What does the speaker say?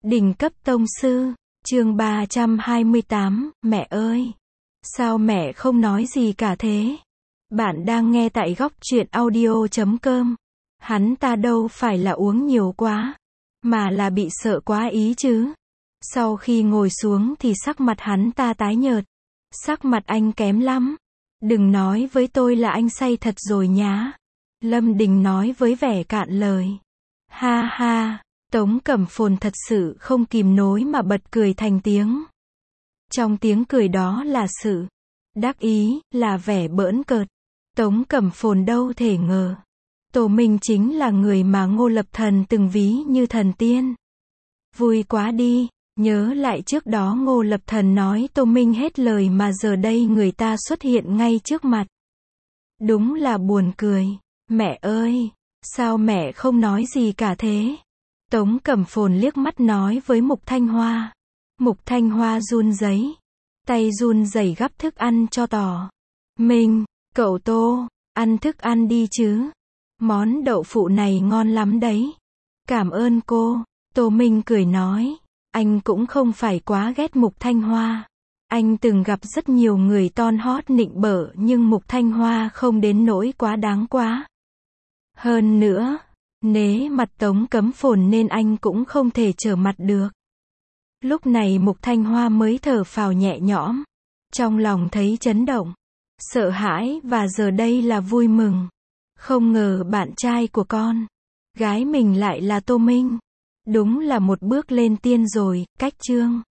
Đỉnh cấp tông sư, chương 328, mẹ ơi! Sao mẹ không nói gì cả thế? Bạn đang nghe tại góc truyện audio.com. Hắn ta đâu phải là uống nhiều quá, mà là bị sợ quá ý chứ. Sau khi ngồi xuống thì sắc mặt hắn ta tái nhợt. Sắc mặt anh kém lắm. Đừng nói với tôi là anh say thật rồi nhá. Lâm Đình nói với vẻ cạn lời. Ha ha, Tống Cẩm Phồn thật sự không kìm nổi mà bật cười thành tiếng. Trong tiếng cười đó là sự đắc ý, là vẻ bỡn cợt. Tống Cẩm Phồn đâu thể ngờ. Tô Minh chính là người mà Ngô Lập Thần từng ví như thần tiên. Vui quá đi, nhớ lại trước đó Ngô Lập Thần nói Tô Minh hết lời mà giờ đây người ta xuất hiện ngay trước mặt. Đúng là buồn cười. Mẹ ơi, sao mẹ không nói gì cả thế? Tống Cẩm Phồn liếc mắt nói với Mục Thanh Hoa. Mục Thanh Hoa run rẩy, tay run rẩy gắp thức ăn cho Tỏ Minh. Cậu Tô, ăn thức ăn đi chứ. Món đậu phụ này ngon lắm đấy. Cảm ơn cô. Tô Minh cười nói. Anh cũng không phải quá ghét Mục Thanh Hoa. Anh từng gặp rất nhiều người ton hót nịnh bợ nhưng Mục Thanh Hoa không đến nỗi quá đáng quá. Hơn nữa, nể mặt Tống Cẩm Phồn nên anh cũng không thể trở mặt được. Lúc này Mục Thanh Hoa mới thở phào nhẹ nhõm. Trong lòng thấy chấn động, sợ hãi và giờ đây là vui mừng. Không ngờ bạn trai của con gái mình lại là Tô Minh. Đúng là một bước lên tiên rồi, cách chương.